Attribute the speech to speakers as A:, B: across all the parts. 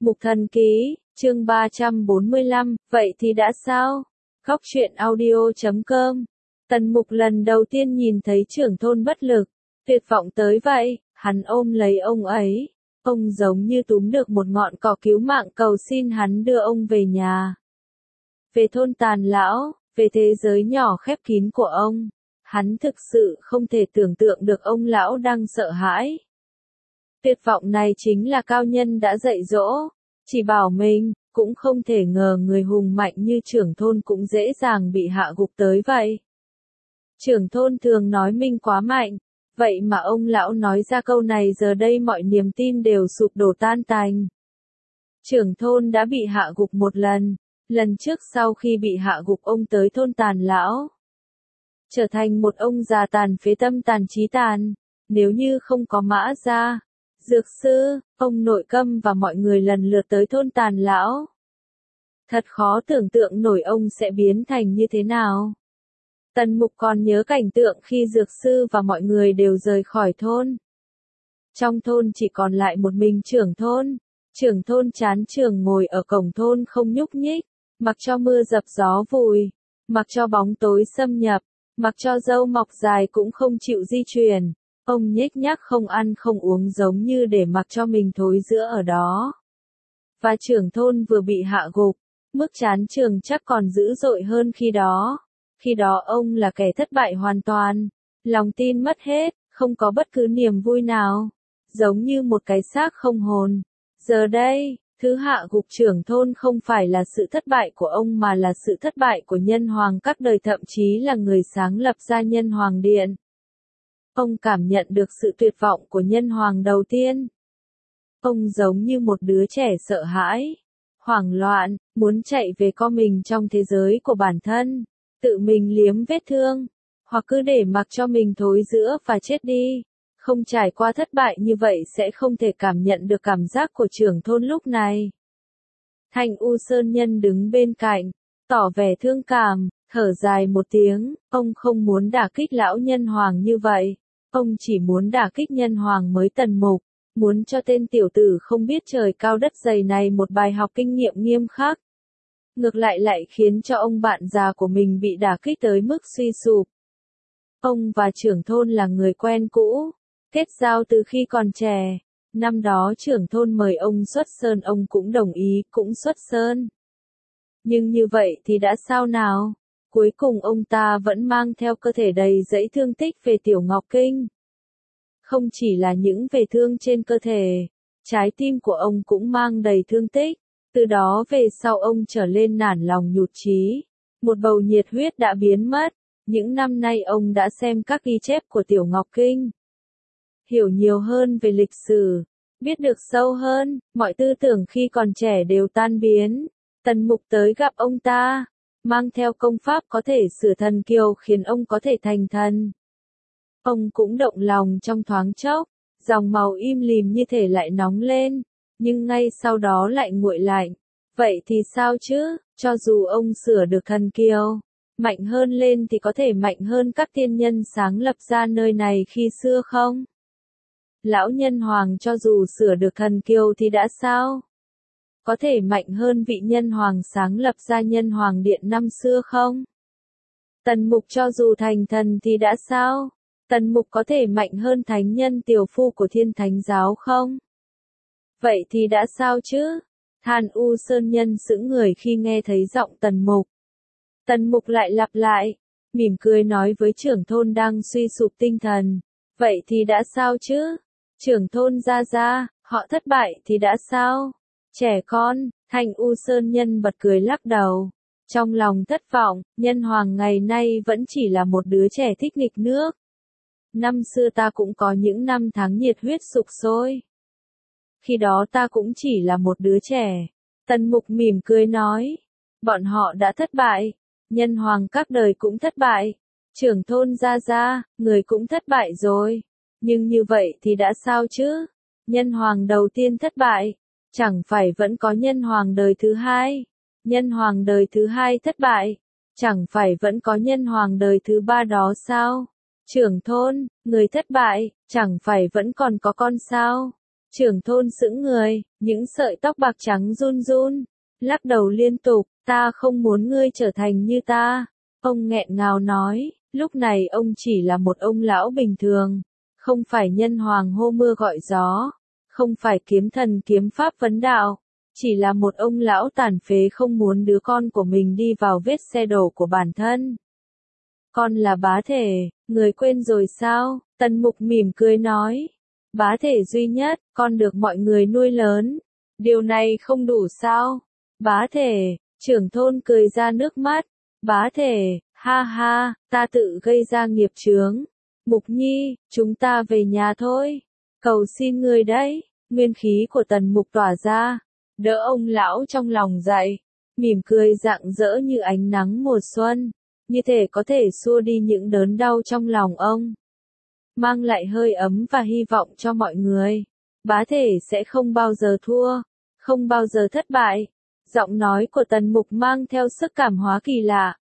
A: Mục Thần Ký, chương 345, vậy thì đã sao? Góc truyện audio.com. Tần Mục lần đầu tiên nhìn thấy trưởng thôn bất lực, tuyệt vọng tới vậy, hắn ôm lấy ông ấy. Ông giống như túm được một ngọn cỏ cứu mạng cầu xin hắn đưa ông về nhà. Về thôn Tàn Lão, về thế giới nhỏ khép kín của ông. Hắn thực sự không thể tưởng tượng được ông lão đang sợ hãi. Tuyệt vọng này chính là cao nhân đã dạy dỗ, chỉ bảo mình, cũng không thể ngờ người hùng mạnh như trưởng thôn cũng dễ dàng bị hạ gục tới vậy. Trưởng thôn thường nói mình quá mạnh, vậy mà ông lão nói ra câu này giờ đây mọi niềm tin đều sụp đổ tan tành. Trưởng thôn đã bị hạ gục một lần trước sau khi bị hạ gục ông tới thôn Tàn Lão. Trở thành một ông già tàn phế tâm tàn trí tàn, nếu như không có Mã Gia, Dược Sư, ông nội Câm và mọi người lần lượt tới thôn Tàn Lão. Thật khó tưởng tượng nổi ông sẽ biến thành như thế nào. Tần Mục còn nhớ cảnh tượng khi Dược Sư và mọi người đều rời khỏi thôn. Trong thôn chỉ còn lại một mình trưởng thôn chán trường ngồi ở cổng thôn không nhúc nhích, mặc cho mưa dập gió vùi, mặc cho bóng tối xâm nhập, mặc cho râu mọc dài cũng không chịu di chuyển. Ông nhếch nhác không ăn không uống giống như để mặc cho mình thối rữa ở đó. Và trưởng thôn vừa bị hạ gục, mức chán trường chắc còn dữ dội hơn khi đó. Khi đó ông là kẻ thất bại hoàn toàn, lòng tin mất hết, không có bất cứ niềm vui nào, giống như một cái xác không hồn. Giờ đây, thứ hạ gục trưởng thôn không phải là sự thất bại của ông mà là sự thất bại của Nhân Hoàng các đời, thậm chí là người sáng lập ra Nhân Hoàng Điện. Ông cảm nhận được sự tuyệt vọng của Nhân Hoàng đầu tiên. Ông giống như một đứa trẻ sợ hãi, hoảng loạn, muốn chạy về co mình trong thế giới của bản thân, tự mình liếm vết thương, hoặc cứ để mặc cho mình thối rữa và chết đi. Không trải qua thất bại như vậy sẽ không thể cảm nhận được cảm giác của trưởng thôn lúc này. Thanh U Sơn Nhân đứng bên cạnh, tỏ vẻ thương cảm, thở dài một tiếng, ông không muốn đả kích lão Nhân Hoàng như vậy. Ông chỉ muốn đả kích Nhân Hoàng mới Tần Mục, muốn cho tên tiểu tử không biết trời cao đất dày này một bài học kinh nghiệm nghiêm khắc. Ngược lại khiến cho ông bạn già của mình bị đả kích tới mức suy sụp. Ông và trưởng thôn là người quen cũ, kết giao từ khi còn trẻ. Năm đó trưởng thôn mời ông xuất sơn ông cũng đồng ý, cũng xuất sơn. Nhưng như vậy thì đã sao nào? Cuối cùng ông ta vẫn mang theo cơ thể đầy dẫy thương tích về Tiểu Ngọc Kinh. Không chỉ là những vết thương trên cơ thể, trái tim của ông cũng mang đầy thương tích. Từ đó về sau ông trở lên nản lòng nhụt chí. Một bầu nhiệt huyết đã biến mất. Những năm nay ông đã xem các ghi chép của Tiểu Ngọc Kinh. Hiểu nhiều hơn về lịch sử, biết được sâu hơn, mọi tư tưởng khi còn trẻ đều tan biến. Tần Mục tới gặp ông ta, mang theo công pháp có thể sửa thần kiều khiến ông có thể thành thần. Ông cũng động lòng trong thoáng chốc, dòng màu im lìm như thể lại nóng lên, nhưng ngay sau đó lại nguội lạnh. Vậy thì sao chứ, cho dù ông sửa được thần kiều, mạnh hơn lên thì có thể mạnh hơn các tiên nhân sáng lập ra nơi này khi xưa không? Lão Nhân Hoàng cho dù sửa được thần kiều thì đã sao? Có thể mạnh hơn vị Nhân Hoàng sáng lập ra Nhân Hoàng Điện năm xưa không? Tần Mục cho dù thành thần thì đã sao? Tần Mục có thể mạnh hơn thánh nhân tiểu phu của Thiên Thánh Giáo không? Vậy thì đã sao chứ? Than U Sơn Nhân sững người khi nghe thấy giọng Tần Mục. Tần Mục lại lặp lại, mỉm cười nói với trưởng thôn đang suy sụp tinh thần. Vậy thì đã sao chứ? Trưởng thôn gia, họ thất bại thì đã sao? Trẻ con, Thanh U Sơn Nhân bật cười lắc đầu. Trong lòng thất vọng, Nhân Hoàng ngày nay vẫn chỉ là một đứa trẻ thích nghịch nước. Năm xưa ta cũng có những năm tháng nhiệt huyết sục sôi. Khi đó ta cũng chỉ là một đứa trẻ. Tần Mục mỉm cười nói. Bọn họ đã thất bại. Nhân Hoàng các đời cũng thất bại. Trưởng thôn gia, người cũng thất bại rồi. Nhưng như vậy thì đã sao chứ? Nhân Hoàng đầu tiên thất bại. Chẳng phải vẫn có Nhân Hoàng đời thứ hai. Nhân Hoàng đời thứ hai thất bại. Chẳng phải vẫn có Nhân Hoàng đời thứ ba đó sao? Trưởng thôn, người thất bại, chẳng phải vẫn còn có con sao? Trưởng thôn sững người, những sợi tóc bạc trắng run run, lắc đầu liên tục, ta không muốn ngươi trở thành như ta. Ông nghẹn ngào nói, lúc này ông chỉ là một ông lão bình thường, không phải nhân hoàng hô mưa gọi gió, không phải kiếm thần kiếm pháp vấn đạo, chỉ là một ông lão tàn phế không muốn đứa con của mình đi vào vết xe đổ của bản thân. Con là bá thể, người quên rồi sao? Tần Mục mỉm cười nói. Bá thể duy nhất, con được mọi người nuôi lớn. Điều này không đủ sao? Bá thể, trưởng thôn cười ra nước mắt. Bá thể, ha ha, ta tự gây ra nghiệp chướng. Mục Nhi, chúng ta về nhà thôi. Cầu xin người đấy. Nguyên khí của Tần Mục tỏa ra, đỡ ông lão trong lòng dậy, mỉm cười rạng rỡ như ánh nắng mùa xuân, như thể có thể xua đi những đớn đau trong lòng ông, mang lại hơi ấm và hy vọng cho mọi người. Bá thể sẽ không bao giờ thua, không bao giờ thất bại. Giọng nói của Tần Mục mang theo sức cảm hóa kỳ lạ.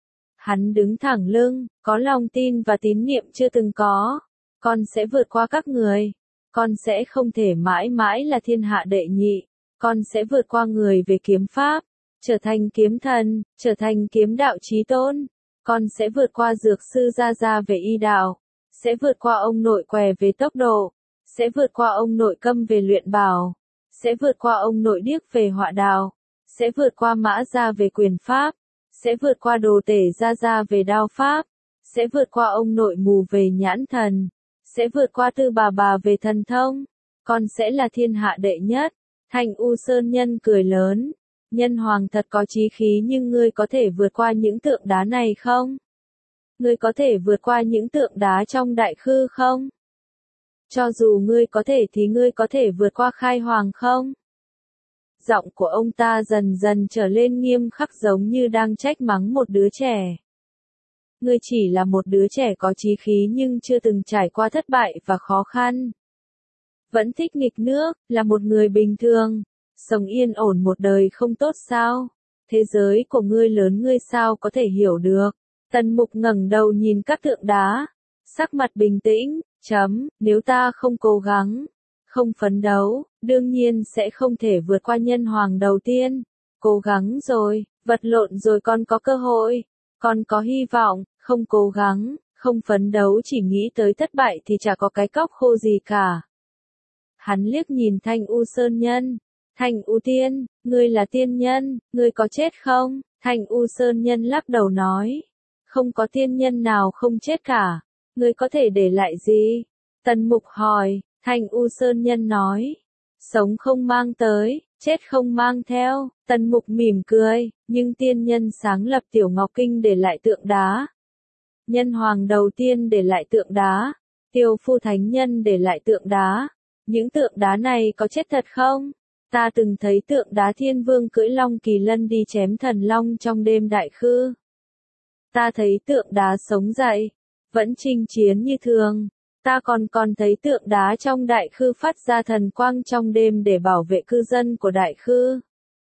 A: Hắn đứng thẳng lưng, có lòng tin và tín niệm chưa từng có. Con sẽ vượt qua các người. Con sẽ không thể mãi mãi là thiên hạ đệ nhị. Con sẽ vượt qua người về kiếm pháp, trở thành kiếm thần, trở thành kiếm đạo chí tôn. Con sẽ vượt qua dược sư Gia Gia về y đạo, sẽ vượt qua ông nội què về tốc độ, sẽ vượt qua ông nội Câm về luyện bảo, sẽ vượt qua ông nội Điếc về họa đào, sẽ vượt qua Mã Gia về quyền pháp, sẽ vượt qua Đồ Tể Gia Gia về đao pháp, sẽ vượt qua ông nội Mù về nhãn thần, sẽ vượt qua Tư Bà về thần thông. Con sẽ là thiên hạ đệ nhất. Thanh U Sơn Nhân cười lớn. Nhân hoàng thật có chí khí, nhưng ngươi có thể vượt qua những tượng đá này không? Ngươi có thể vượt qua những tượng đá trong đại khư không? Cho dù ngươi có thể thì ngươi có thể vượt qua khai hoàng không? Giọng của ông ta dần dần trở lên nghiêm khắc, giống như đang trách mắng một đứa trẻ. Ngươi chỉ là một đứa trẻ có chí khí nhưng chưa từng trải qua thất bại và khó khăn. Vẫn thích nghịch nước, là một người bình thường. Sống yên ổn một đời không tốt sao? Thế giới của ngươi lớn, ngươi sao có thể hiểu được? Tần Mục ngẩng đầu nhìn các tượng đá, sắc mặt bình tĩnh, nếu ta không cố gắng, không phấn đấu, đương nhiên sẽ không thể vượt qua nhân hoàng đầu tiên. Cố gắng rồi, vật lộn rồi con có cơ hội, con có hy vọng, không cố gắng, không phấn đấu chỉ nghĩ tới thất bại thì chả có cái cóc khô gì cả. Hắn liếc nhìn Thanh U Sơn Nhân. Thanh U Tiên, ngươi là tiên nhân, ngươi có chết không? Thanh U Sơn Nhân lắc đầu nói. Không có tiên nhân nào không chết cả. Ngươi có thể để lại gì? Tần Mục hỏi. Thanh U Sơn Nhân nói. Sống không mang tới, chết không mang theo. Tần Mục mỉm cười, nhưng tiên nhân sáng lập Tiểu Ngọc Kinh để lại tượng đá. Nhân hoàng đầu tiên để lại tượng đá. Tiêu Phu Thánh Nhân để lại tượng đá. Những tượng đá này có chết thật không? Ta từng thấy tượng đá Thiên Vương cưỡi Long Kỳ Lân đi chém thần long trong đêm đại khư. Ta thấy tượng đá sống dậy, vẫn chinh chiến như thường. Ta còn thấy tượng đá trong đại khư phát ra thần quang trong đêm để bảo vệ cư dân của đại khư.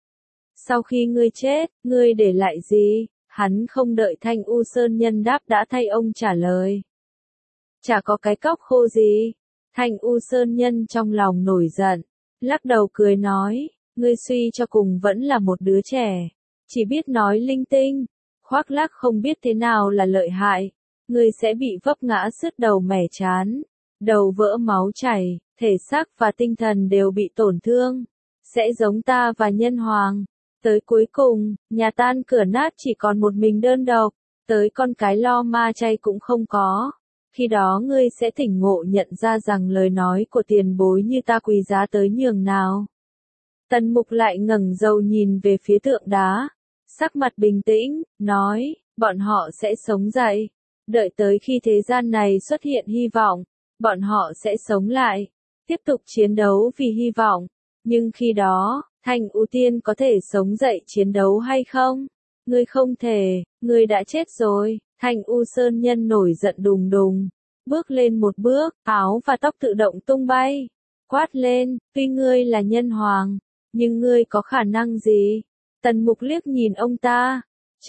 A: Sau khi ngươi chết, ngươi để lại gì? Hắn không đợi Thanh U Sơn Nhân đáp đã thay ông trả lời. Chả có cái cóc khô gì. Thanh U Sơn Nhân trong lòng nổi giận, lắc đầu cười nói, ngươi suy cho cùng vẫn là một đứa trẻ, chỉ biết nói linh tinh, khoác lác không biết thế nào là lợi hại, ngươi sẽ bị vấp ngã sứt đầu mẻ trán, đầu vỡ máu chảy, thể xác và tinh thần đều bị tổn thương, sẽ giống ta và nhân hoàng, tới cuối cùng, nhà tan cửa nát chỉ còn một mình đơn độc, tới con cái lo ma chay cũng không có. Khi đó ngươi sẽ tỉnh ngộ nhận ra rằng lời nói của tiền bối như ta quý giá tới nhường nào. Tần Mục lại ngẩng đầu nhìn về phía tượng đá, sắc mặt bình tĩnh, nói, bọn họ sẽ sống dậy. Đợi tới khi thế gian này xuất hiện hy vọng, bọn họ sẽ sống lại, tiếp tục chiến đấu vì hy vọng. Nhưng khi đó, Thanh U Tiên có thể sống dậy chiến đấu hay không? Ngươi không thể, ngươi đã chết rồi. Thanh U Sơn Nhân nổi giận đùng đùng, bước lên một bước, áo và tóc tự động tung bay, quát lên, tuy ngươi là nhân hoàng, nhưng ngươi có khả năng gì? Tần Mục liếc nhìn ông ta,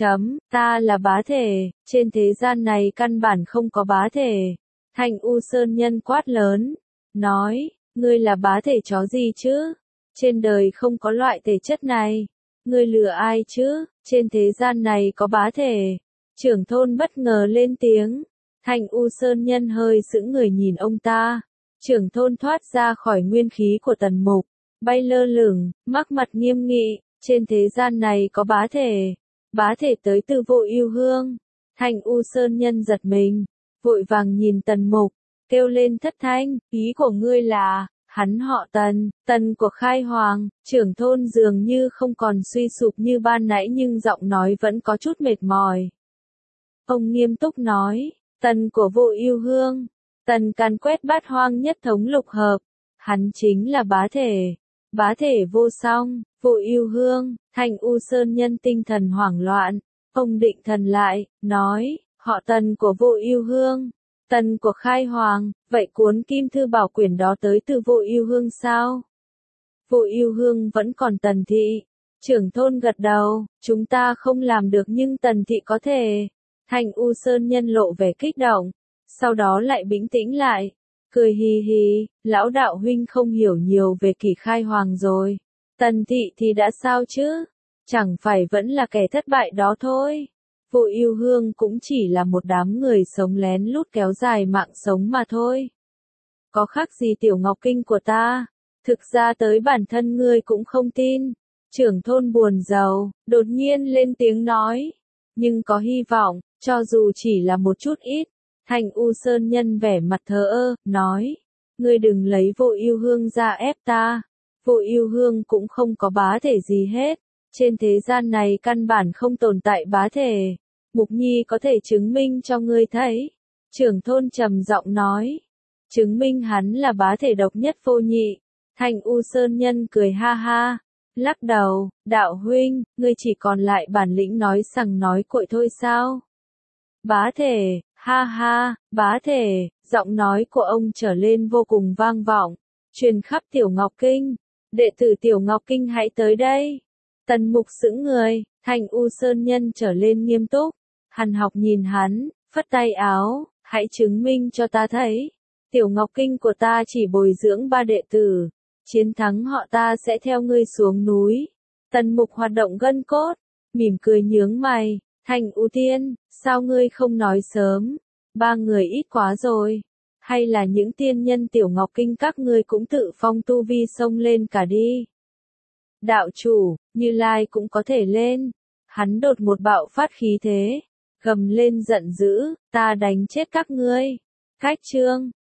A: ta là bá thể, trên thế gian này căn bản không có bá thể. Thanh U Sơn Nhân quát lớn, nói, Ngươi là bá thể chó gì chứ? Trên đời không có loại thể chất này. Ngươi lừa ai chứ? Trên thế gian này có bá thể. Trưởng thôn bất ngờ lên tiếng. Thanh U Sơn Nhân hơi sững người nhìn ông ta. Trưởng thôn thoát ra khỏi nguyên khí của Tần Mục, bay lơ lửng, mắc mặt nghiêm nghị. Trên thế gian này có bá thể. Bá thể tới từ Vô Ưu Hương. Thanh U Sơn Nhân giật mình, vội vàng nhìn Tần Mục, kêu lên thất thanh, ý của ngươi là, hắn họ Tần, Tần của Khai Hoàng. Trưởng thôn dường như không còn suy sụp như ban nãy nhưng giọng nói vẫn có chút mệt mỏi. Ông nghiêm túc nói, Tần của Vô Ưu Hương, Tần càn quét bát hoang nhất thống lục hợp, hắn chính là bá thể vô song. Vô Ưu Hương. Thanh U Sơn Nhân tinh thần hoảng loạn, ông định thần lại, nói, họ Tần của Vô Ưu Hương, Tần của Khai Hoàng, vậy cuốn Kim Thư Bảo Quyển đó tới từ Vô Ưu Hương sao? Vô Ưu Hương vẫn còn Tần thị. Trưởng thôn gật đầu, chúng ta không làm được nhưng Tần thị có thể. Thanh U Sơn Nhân lộ vẻ kích động, sau đó lại bình tĩnh lại, cười hì hì, lão đạo huynh không hiểu nhiều về Kỷ Khai Hoàng rồi. Tần thị thì đã sao chứ? Chẳng phải vẫn là kẻ thất bại đó thôi. Vô Ưu Hương cũng chỉ là một đám người sống lén lút kéo dài mạng sống mà thôi. Có khác gì Tiểu Ngọc Kinh của ta? Thực ra tới bản thân ngươi cũng không tin. Trưởng thôn buồn rầu, đột nhiên lên tiếng nói. Nhưng có hy vọng, cho dù chỉ là một chút ít. Thanh U Sơn Nhân vẻ mặt thờ ơ, nói. Ngươi đừng lấy Vô Ưu Hương ra ép ta. Vô Ưu Hương cũng không có bá thể gì hết. Trên thế gian này căn bản không tồn tại bá thể. Mục Nhi có thể chứng minh cho ngươi thấy. Trưởng thôn trầm giọng nói. Chứng minh hắn là bá thể độc nhất vô nhị. Thanh U Sơn Nhân cười ha ha. Lắc đầu, đạo huynh, ngươi chỉ còn lại bản lĩnh nói sằng nói cội thôi sao? Bá thể, ha ha, bá thể, giọng nói của ông trở lên vô cùng vang vọng, truyền khắp Tiểu Ngọc Kinh. Đệ tử Tiểu Ngọc Kinh hãy tới đây. Tần Mục sững người, Thanh U Sơn Nhân trở lên nghiêm túc. Hàn Học nhìn hắn, phất tay áo, hãy chứng minh cho ta thấy. Tiểu Ngọc Kinh của ta chỉ bồi dưỡng 3 đệ tử. Chiến thắng họ ta sẽ theo ngươi xuống núi. Tần Mục hoạt động gân cốt, mỉm cười nhướng mày. Thanh U Tiên, sao ngươi không nói sớm? 3 người ít quá rồi. Hay là những tiên nhân Tiểu Ngọc Kinh các ngươi cũng tự phong tu vi xông lên cả đi. Đạo chủ, Như Lai cũng có thể lên. Hắn đột một bạo phát khí thế, gầm lên giận dữ, ta đánh chết các ngươi. Cách chương